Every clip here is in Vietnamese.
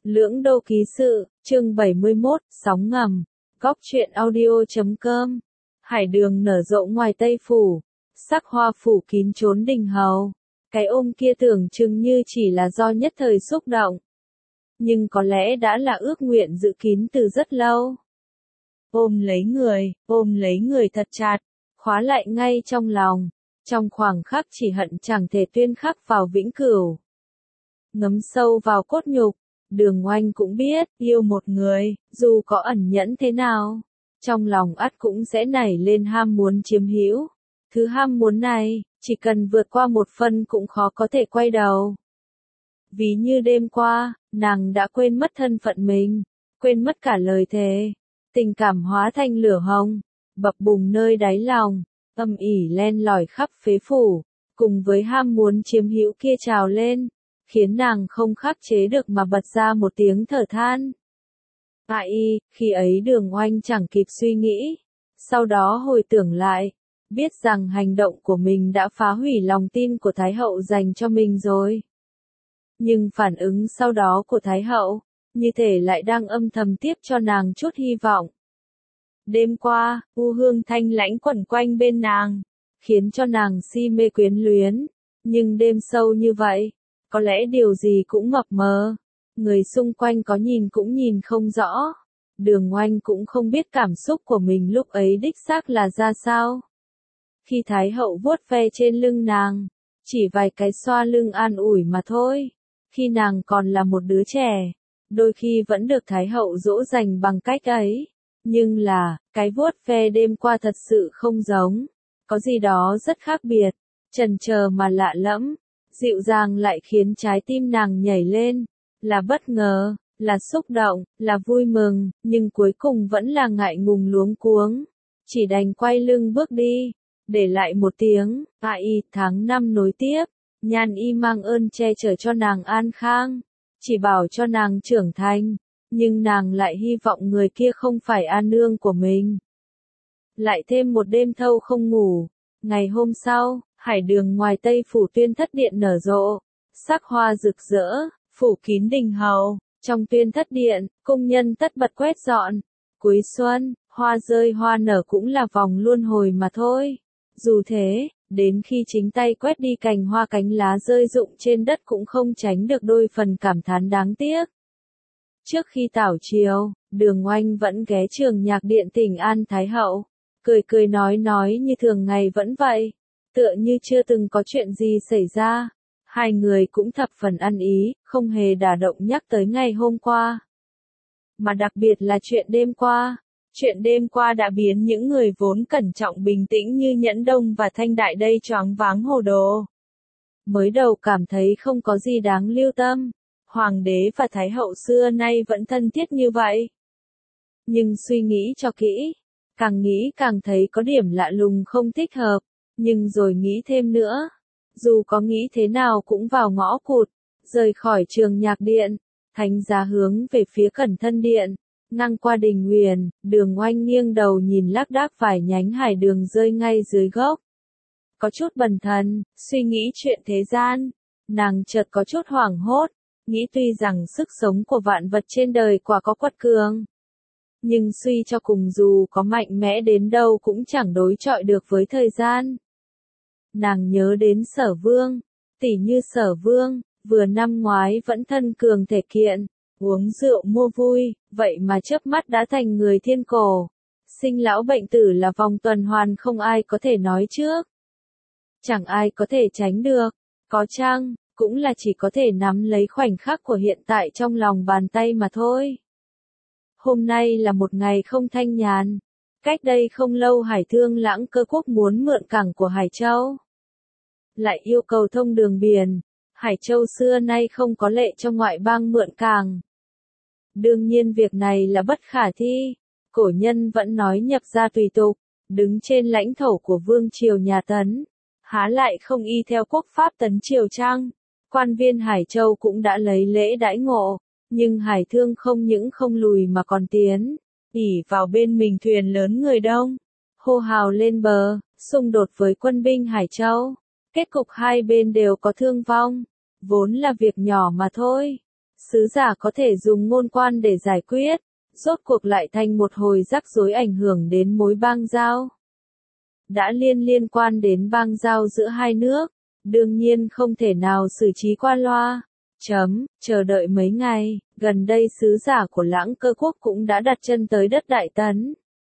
Lưỡng Đô Ký Sự, chương 71, Sóng Ngầm, Góc truyện audio.com. Hải đường nở rộ ngoài Tây Phủ, sắc hoa phủ kín chốn đình hầu. Cái ôm kia tưởng chừng như chỉ là do nhất thời xúc động, nhưng có lẽ đã là ước nguyện dự kín từ rất lâu. Ôm lấy người thật chặt, khóa lại ngay trong lòng, trong khoảng khắc chỉ hận chẳng thể tuyên khắc vào vĩnh cửu. Ngấm sâu vào cốt nhục, Đường Oanh cũng biết, yêu một người, dù có ẩn nhẫn thế nào, trong lòng ắt cũng sẽ nảy lên ham muốn chiếm hữu. Thứ ham muốn này, chỉ cần vượt qua một phân cũng khó có thể quay đầu. Ví như đêm qua, nàng đã quên mất thân phận mình, quên mất cả lời thề. Tình cảm hóa thành lửa hồng, bập bùng nơi đáy lòng, âm ỉ len lỏi khắp phế phủ, cùng với ham muốn chiếm hữu kia trào lên, khiến nàng không khắc chế được mà bật ra một tiếng thở than. Khi ấy Đường Oanh chẳng kịp suy nghĩ, sau đó hồi tưởng lại, biết rằng hành động của mình đã phá hủy lòng tin của Thái Hậu dành cho mình rồi. Nhưng phản ứng sau đó của Thái Hậu, như thể lại đang âm thầm tiếp cho nàng chút hy vọng. Đêm qua, u hương thanh lãnh quẩn quanh bên nàng, khiến cho nàng si mê quyến luyến, nhưng đêm sâu như vậy, có lẽ điều gì cũng mập mờ, người xung quanh có nhìn cũng nhìn không rõ. Đường Oanh cũng không biết cảm xúc của mình lúc ấy đích xác là ra sao. Khi Thái Hậu vuốt ve trên lưng nàng, chỉ vài cái xoa lưng an ủi mà thôi. Khi nàng còn là một đứa trẻ, đôi khi vẫn được Thái Hậu dỗ dành bằng cách ấy. Nhưng là, cái vuốt ve đêm qua thật sự không giống. Có gì đó rất khác biệt, chần chờ mà lạ lẫm, dịu dàng lại khiến trái tim nàng nhảy lên. Là bất ngờ, là xúc động, là vui mừng, nhưng cuối cùng vẫn là ngại ngùng luống cuống. Chỉ đành quay lưng bước đi, để lại một tiếng, tháng 5 nối tiếp. Nhan y mang ơn che chở cho nàng an khang, chỉ bảo cho nàng trưởng thành, nhưng nàng lại hy vọng người kia không phải an nương của mình. Lại thêm một đêm thâu không ngủ, ngày hôm sau, hải đường ngoài Tây Phủ Tuyên Thất Điện nở rộ, sắc hoa rực rỡ, phủ kín đình hầu. Trong Tuyên Thất Điện, công nhân tất bật quét dọn. Cuối xuân, hoa rơi hoa nở cũng là vòng luân hồi mà thôi. Dù thế, đến khi chính tay quét đi cành hoa cánh lá rơi rụng trên đất cũng không tránh được đôi phần cảm thán đáng tiếc. Trước khi tảo chiều, Đường Oanh vẫn ghé Trường Nhạc Điện thỉnh an Thái Hậu, cười nói như thường ngày vẫn vậy, tựa như chưa từng có chuyện gì xảy ra. Hai người cũng thập phần ăn ý, không hề đả động nhắc tới ngày hôm qua. Mà đặc biệt là chuyện đêm qua. Chuyện đêm qua đã biến những người vốn cẩn trọng bình tĩnh như Nhẫn Đông và Thanh Đại đây choáng váng hồ đồ. Mới đầu cảm thấy không có gì đáng lưu tâm. Hoàng đế và Thái Hậu xưa nay vẫn thân thiết như vậy. Nhưng suy nghĩ cho kỹ, càng nghĩ càng thấy có điểm lạ lùng không thích hợp. Nhưng rồi nghĩ thêm nữa. Dù có nghĩ thế nào cũng vào ngõ cụt, rời khỏi Trường Nhạc Điện, thánh giá hướng về phía Cẩn Thân Điện. Ngang qua đình huyền, Đường Oanh nghiêng đầu nhìn lác đác vài nhánh hải đường rơi ngay dưới gốc. Có chút bần thần, suy nghĩ chuyện thế gian. Nàng chợt có chút hoảng hốt, nghĩ tuy rằng sức sống của vạn vật trên đời quả có quật cường. Nhưng suy cho cùng dù có mạnh mẽ đến đâu cũng chẳng đối chọi được với thời gian. Nàng nhớ đến Sở Vương, tỉ như Sở Vương, vừa năm ngoái vẫn thân cường thể kiện. Uống rượu mua vui, vậy mà chớp mắt đã thành người thiên cổ. Sinh lão bệnh tử là vòng tuần hoàn không ai có thể nói trước. Chẳng ai có thể tránh được. Có chăng, cũng là chỉ có thể nắm lấy khoảnh khắc của hiện tại trong lòng bàn tay mà thôi. Hôm nay là một ngày không thanh nhàn. Cách đây không lâu Hải Thương Lãng Cơ Quốc muốn mượn cảng của Hải Châu. Lại yêu cầu thông đường biển. Hải Châu xưa nay không có lệ cho ngoại bang mượn cảng. Đương nhiên việc này là bất khả thi. Cổ nhân vẫn nói nhập gia tùy tục, đứng trên lãnh thổ của vương triều nhà Tấn. Há lại không y theo quốc pháp Tấn triều chăng? Quan viên Hải Châu cũng đã lấy lễ đãi ngộ, nhưng Hải Thương không những không lùi mà còn tiến, ỉ vào bên mình thuyền lớn người đông, hô hào lên bờ, xung đột với quân binh Hải Châu. Kết cục hai bên đều có thương vong, vốn là việc nhỏ mà thôi. Sứ giả có thể dùng ngôn quan để giải quyết, rốt cuộc lại thành một hồi rắc rối ảnh hưởng đến mối bang giao. Đã liên quan đến bang giao giữa hai nước, đương nhiên không thể nào xử trí qua loa. Chờ đợi mấy ngày, gần đây sứ giả của Lãng Cơ quốc cũng đã đặt chân tới đất Đại Tấn.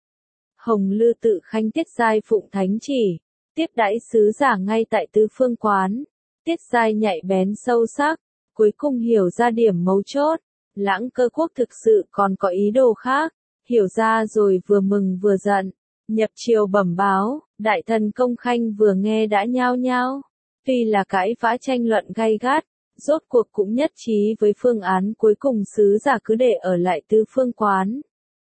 Hồng Lư Tự Khanh Tiết Giai phụng thánh chỉ, tiếp đãi sứ giả ngay tại Tứ Phương Quán. Tiết Giai nhạy bén sâu sắc, cuối cùng hiểu ra điểm mấu chốt, Lãng Cơ quốc thực sự còn có ý đồ khác, hiểu ra rồi vừa mừng vừa giận, nhập triều bẩm báo, đại thần Công Khanh vừa nghe đã nhao nhao, tuy là cãi vã tranh luận gay gắt, rốt cuộc cũng nhất trí với phương án cuối cùng sứ giả cứ để ở lại Tứ Phương Quán.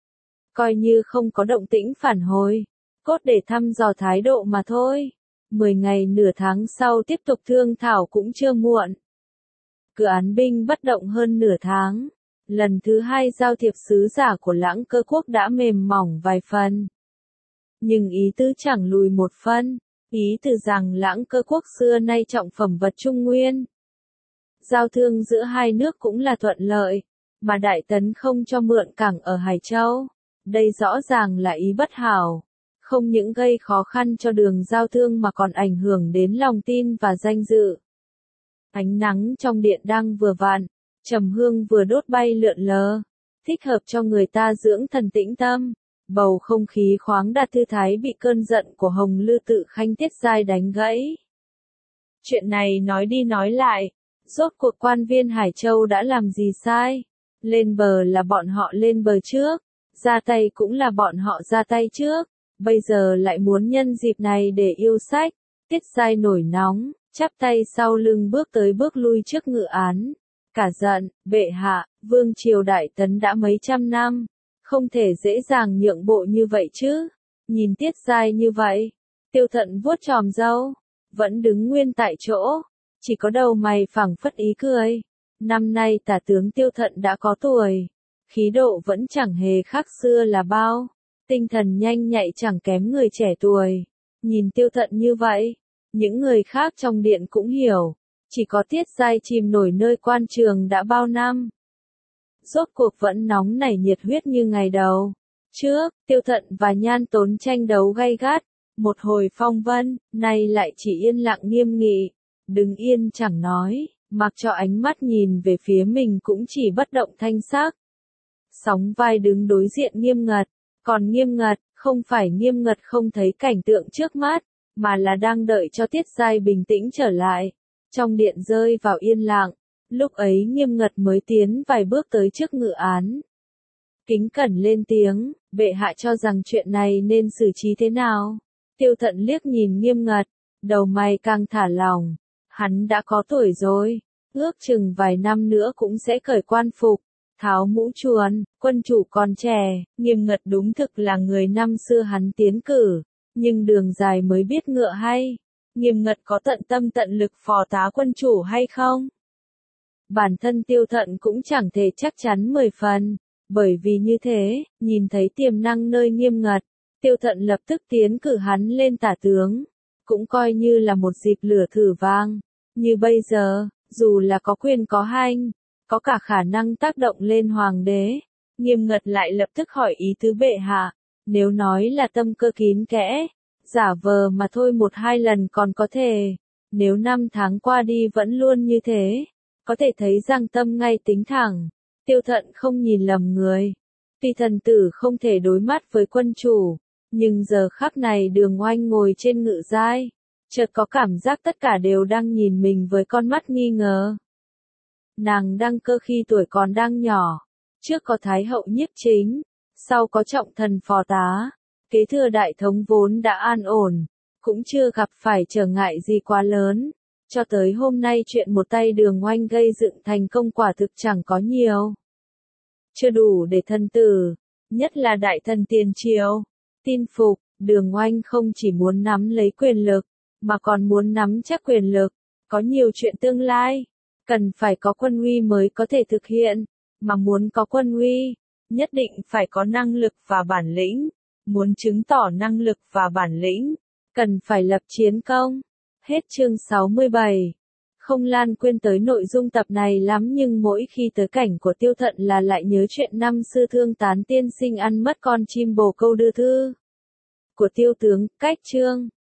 Coi như không có động tĩnh phản hồi, cốt để thăm dò thái độ mà thôi. 10 ngày nửa tháng sau tiếp tục thương thảo cũng chưa muộn. Cứ án binh bất động hơn nửa tháng, lần thứ hai giao thiệp sứ giả của Lãng Cơ quốc đã mềm mỏng vài phần. Nhưng ý tứ chẳng lùi một phân, ý từ rằng Lãng Cơ quốc xưa nay trọng phẩm vật Trung Nguyên. Giao thương giữa hai nước cũng là thuận lợi, mà Đại Tấn không cho mượn cảng ở Hải Châu. Đây rõ ràng là ý bất hảo, không những gây khó khăn cho đường giao thương mà còn ảnh hưởng đến lòng tin và danh dự. Ánh nắng trong điện đang vừa vặn, trầm hương vừa đốt bay lượn lờ, thích hợp cho người ta dưỡng thần tĩnh tâm. Bầu không khí khoáng đạt thư thái bị cơn giận của Hồng Lư Tự Khanh Tiết Giai đánh gãy. Chuyện này nói đi nói lại, rốt cuộc quan viên Hải Châu đã làm gì sai? Lên bờ là bọn họ lên bờ trước, ra tay cũng là bọn họ ra tay trước, bây giờ lại muốn nhân dịp này để yêu sách. Tiết Giai nổi nóng, chắp tay sau lưng bước tới bước lui trước ngự án. Cả giận, bệ hạ, vương triều Đại Tấn đã mấy trăm năm, không thể dễ dàng nhượng bộ như vậy chứ. Nhìn Tiết Giai như vậy, Tiêu Thận vuốt chòm râu, vẫn đứng nguyên tại chỗ, chỉ có đầu mày phẳng phất ý cười. Năm nay tả tướng Tiêu Thận đã có tuổi, khí độ vẫn chẳng hề khác xưa là bao, tinh thần nhanh nhạy chẳng kém người trẻ tuổi. Nhìn Tiêu Thận như vậy, những người khác trong điện cũng hiểu, chỉ có Tiết Giai chìm nổi nơi quan trường đã bao năm. Rốt cuộc vẫn nóng nảy nhiệt huyết như ngày đầu. Trước, Tiêu Thận và Nhan Tốn tranh đấu gay gắt, một hồi phong vân, nay lại chỉ yên lặng nghiêm nghị, đứng yên chẳng nói, mặc cho ánh mắt nhìn về phía mình cũng chỉ bất động thanh sắc. Sóng vai đứng đối diện nghiêm ngật, còn nghiêm ngật, không phải nghiêm ngật không thấy cảnh tượng trước mắt, mà là đang đợi cho Tiết Giai bình tĩnh trở lại. Trong điện rơi vào yên lặng, lúc ấy nghiêm ngật mới tiến vài bước tới trước ngự án. Kính cẩn lên tiếng, bệ hạ cho rằng chuyện này nên xử trí thế nào? Tiêu Thận liếc nhìn nghiêm ngật, đầu mày càng thả lỏng, hắn đã có tuổi rồi, ước chừng vài năm nữa cũng sẽ cởi quan phục, tháo mũ chuồn, quân chủ còn trẻ, nghiêm ngật đúng thực là người năm xưa hắn tiến cử, nhưng đường dài mới biết ngựa hay. Nghiêm ngật có tận tâm tận lực phò tá quân chủ hay không? Bản thân Tiêu Thận cũng chẳng thể chắc chắn 10 phần, bởi vì như thế, nhìn thấy tiềm năng nơi nghiêm ngật, Tiêu Thận lập tức tiến cử hắn lên tả tướng, cũng coi như là một dịp lửa thử vang. Như bây giờ, dù là có quyền có hành, có cả khả năng tác động lên hoàng đế, nghiêm ngật lại lập tức hỏi ý tứ bệ hạ, nếu nói là tâm cơ kín kẽ, giả vờ mà thôi một hai lần còn có thể, nếu 5 tháng qua đi vẫn luôn như thế, có thể thấy rằng tâm ngay tính thẳng. Tiêu Thận không nhìn lầm người, tuy thần tử không thể đối mắt với quân chủ, nhưng giờ khắc này Đường Oanh ngồi trên ngự giai, chợt có cảm giác tất cả đều đang nhìn mình với con mắt nghi ngờ. Nàng đăng cơ khi tuổi còn đang nhỏ, trước có Thái hậu Nhiếp Chính, sau có trọng thần phò tá, kế thừa đại thống vốn đã an ổn, cũng chưa gặp phải trở ngại gì quá lớn, cho tới hôm nay chuyện một tay Đường Oanh gây dựng thành công quả thực chẳng có nhiều. Chưa đủ để thần tử, nhất là đại thần tiền triều, tin phục. Đường Oanh không chỉ muốn nắm lấy quyền lực, mà còn muốn nắm chắc quyền lực, có nhiều chuyện tương lai, cần phải có quân uy mới có thể thực hiện, mà muốn có quân uy, nhất định phải có năng lực và bản lĩnh, muốn chứng tỏ năng lực và bản lĩnh, cần phải lập chiến công. Hết chương 67. không lan quên tới nội dung tập này lắm nhưng mỗi khi tới cảnh của Tiêu Thận là lại nhớ chuyện năm xưa thương tán tiên sinh ăn mất con chim bồ câu đưa thư của Tiêu tướng, cách chương.